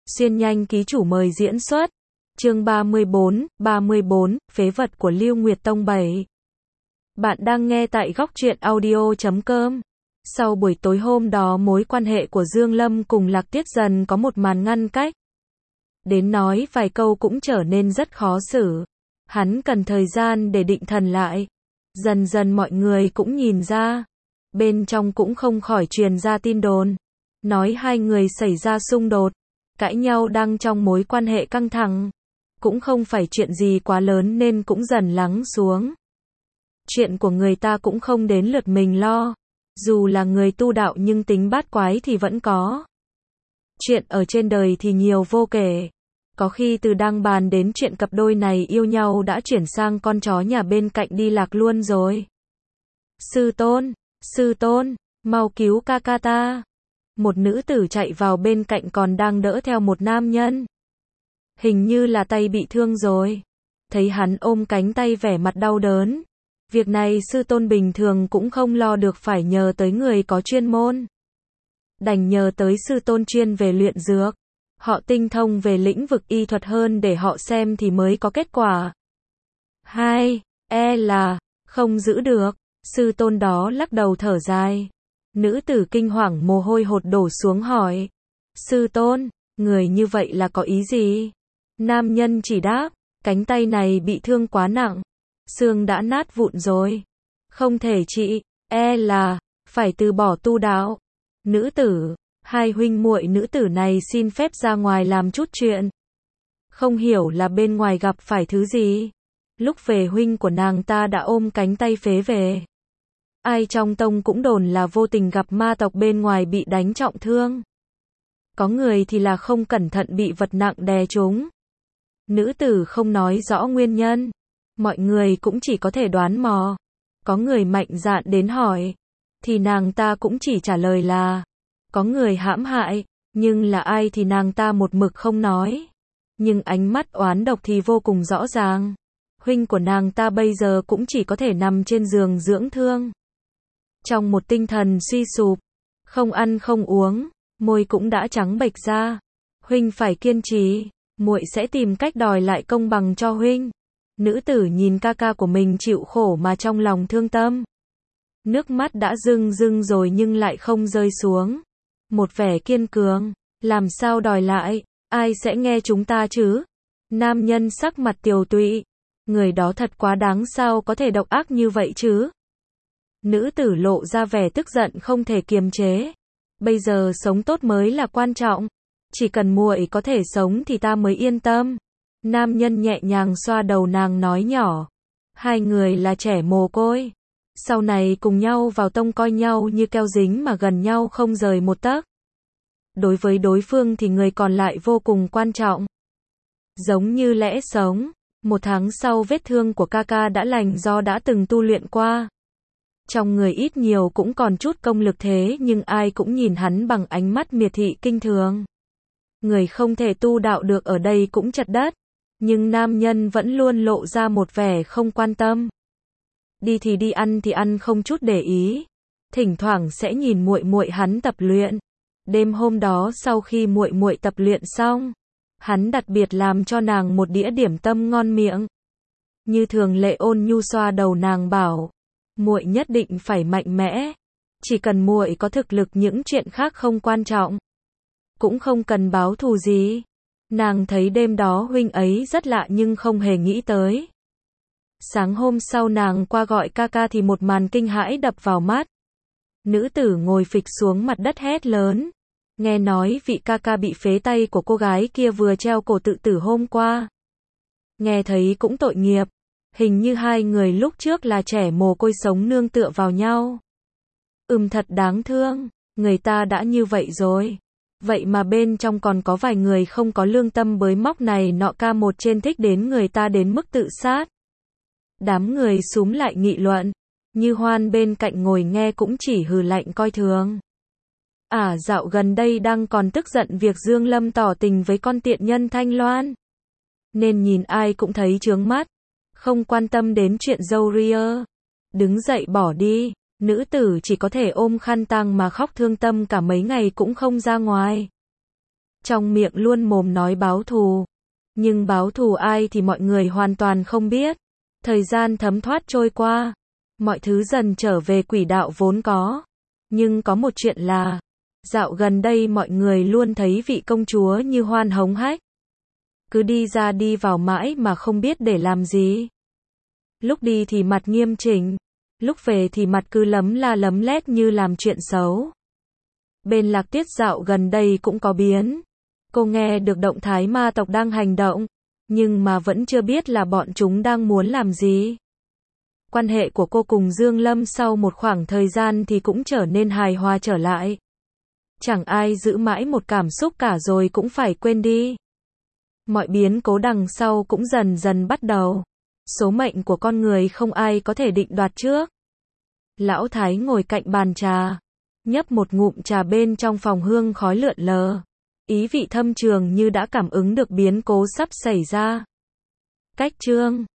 Xuyên nhanh ký chủ mời diễn xuất. Chương 34, phế vật của Lưu Nguyệt Tông 7. Bạn đang nghe tại góc truyện audio.com. Sau buổi tối hôm đó, mối quan hệ của Dương Lâm cùng Lạc Tiết dần có một màn ngăn cách. Đến nói vài câu cũng trở nên rất khó xử. Hắn cần thời gian để định thần lại. Dần dần mọi người cũng nhìn ra. Bên trong cũng không khỏi truyền ra tin đồn. Nói hai người xảy ra xung đột. Cãi nhau đang trong mối quan hệ căng thẳng. Cũng không phải chuyện gì quá lớn nên cũng dần lắng xuống. Chuyện của người ta cũng không đến lượt mình lo. Dù là người tu đạo nhưng tính bát quái thì vẫn có. Chuyện ở trên đời thì nhiều vô kể. Có khi từ đang bàn đến chuyện cặp đôi này yêu nhau đã chuyển sang con chó nhà bên cạnh đi lạc luôn rồi. Sư tôn, mau cứu ca ca ta. Một nữ tử chạy vào bên cạnh còn đang đỡ theo một nam nhân. Hình như là tay bị thương rồi. Thấy hắn ôm cánh tay vẻ mặt đau đớn. Việc này sư tôn bình thường cũng không lo được, phải nhờ tới người có chuyên môn. Đành nhờ tới sư tôn chuyên về luyện dược. Họ tinh thông về lĩnh vực y thuật hơn để họ xem thì mới có kết quả. Là không giữ được. Sư tôn đó lắc đầu thở dài. Nữ tử kinh hoàng mồ hôi hột đổ xuống hỏi. Sư tôn, người như vậy là có ý gì? Nam nhân chỉ đáp, cánh tay này bị thương quá nặng. Xương đã nát vụn rồi. Không thể trị, là phải từ bỏ tu đạo. Nữ tử, hai huynh muội nữ tử này xin phép ra ngoài làm chút chuyện. Không hiểu là bên ngoài gặp phải thứ gì. Lúc về huynh của nàng ta đã ôm cánh tay phế về. Ai trong tông cũng đồn là vô tình gặp ma tộc bên ngoài bị đánh trọng thương. Có người thì là không cẩn thận bị vật nặng đè trúng. Nữ tử không nói rõ nguyên nhân. Mọi người cũng chỉ có thể đoán mò. Có người mạnh dạn đến hỏi. Thì nàng ta cũng chỉ trả lời là có người hãm hại. Nhưng là ai thì nàng ta một mực không nói. Nhưng ánh mắt oán độc thì vô cùng rõ ràng. Huynh của nàng ta bây giờ cũng chỉ có thể nằm trên giường dưỡng thương. Trong một tinh thần suy sụp. Không ăn không uống. Môi cũng đã trắng bệch ra. Huynh phải kiên trì. Muội sẽ tìm cách đòi lại công bằng cho huynh. Nữ tử nhìn ca ca của mình chịu khổ mà trong lòng thương tâm. Nước mắt đã rưng rưng rồi nhưng lại không rơi xuống. Một vẻ kiên cường. Làm sao đòi lại? Ai sẽ nghe chúng ta chứ? Nam nhân sắc mặt tiều tụy. Người đó thật quá đáng, sao có thể độc ác như vậy chứ? Nữ tử lộ ra vẻ tức giận không thể kiềm chế. Bây giờ sống tốt mới là quan trọng. Chỉ cần muội có thể sống thì ta mới yên tâm. Nam nhân nhẹ nhàng xoa đầu nàng nói nhỏ. Hai người là trẻ mồ côi. Sau này cùng nhau vào tông coi nhau như keo dính mà gần nhau không rời một tấc. Đối với đối phương thì người còn lại vô cùng quan trọng. Giống như lẽ sống. 1 tháng sau vết thương của ca ca đã lành do đã từng tu luyện qua. Trong người ít nhiều cũng còn chút công lực thế nhưng ai cũng nhìn hắn bằng ánh mắt miệt thị kinh thường. Người không thể tu đạo được ở đây cũng chật đất. Nhưng nam nhân vẫn luôn lộ ra một vẻ không quan tâm. Đi thì đi, ăn thì ăn, không chút để ý. Thỉnh thoảng sẽ nhìn muội muội hắn tập luyện. Đêm hôm đó sau khi muội muội tập luyện xong, hắn đặc biệt làm cho nàng một đĩa điểm tâm ngon miệng. Như thường lệ ôn nhu xoa đầu nàng bảo, muội nhất định phải mạnh mẽ. Chỉ cần muội có thực lực những chuyện khác không quan trọng. Cũng không cần báo thù gì. Nàng thấy đêm đó huynh ấy rất lạ nhưng không hề nghĩ tới. Sáng hôm sau nàng qua gọi ca ca thì một màn kinh hãi đập vào mắt. Nữ tử ngồi phịch xuống mặt đất hét lớn. Nghe nói vị ca ca bị phế tay của cô gái kia vừa treo cổ tự tử hôm qua. Nghe thấy cũng tội nghiệp. Hình như hai người lúc trước là trẻ mồ côi sống nương tựa vào nhau. Thật đáng thương. Người ta đã như vậy rồi. Vậy mà bên trong còn có vài người không có lương tâm bới móc này nọ, ca một trên thích đến người ta đến mức tự sát. Đám người xúm lại nghị luận. Như Hoan bên cạnh ngồi nghe cũng chỉ hừ lạnh coi thường. Dạo gần đây đang còn tức giận việc Dương Lâm tỏ tình với con tiện nhân Thanh Loan. Nên nhìn ai cũng thấy chướng mắt. Không quan tâm đến chuyện dâu ria. Đứng dậy bỏ đi. Nữ tử chỉ có thể ôm khăn tang mà khóc thương tâm cả mấy ngày cũng không ra ngoài. trong miệng luôn mồm nói báo thù. Nhưng báo thù ai thì mọi người hoàn toàn không biết. Thời gian thấm thoát trôi qua, mọi thứ dần trở về quỹ đạo vốn có. Nhưng có một chuyện là, dạo gần đây mọi người luôn thấy vị công chúa như hoan hống hách. Cứ đi ra đi vào mãi mà không biết để làm gì. Lúc đi thì mặt nghiêm chỉnh, lúc về thì mặt cứ lấm la lấm lét như làm chuyện xấu. Bên Lạc Tiết dạo gần đây cũng có biến. Cô nghe được động thái ma tộc đang hành động, nhưng mà vẫn chưa biết là bọn chúng đang muốn làm gì. Quan hệ của cô cùng Dương Lâm sau một khoảng thời gian thì cũng trở nên hài hòa trở lại. Chẳng ai giữ mãi một cảm xúc cả rồi cũng phải quên đi. Mọi biến cố đằng sau cũng dần dần bắt đầu. Số mệnh của con người không ai có thể định đoạt trước. Lão Thái ngồi cạnh bàn trà, nhấp một ngụm trà bên trong phòng hương khói lượn lờ. Ý vị thâm trường như đã cảm ứng được biến cố sắp xảy ra. Cách chương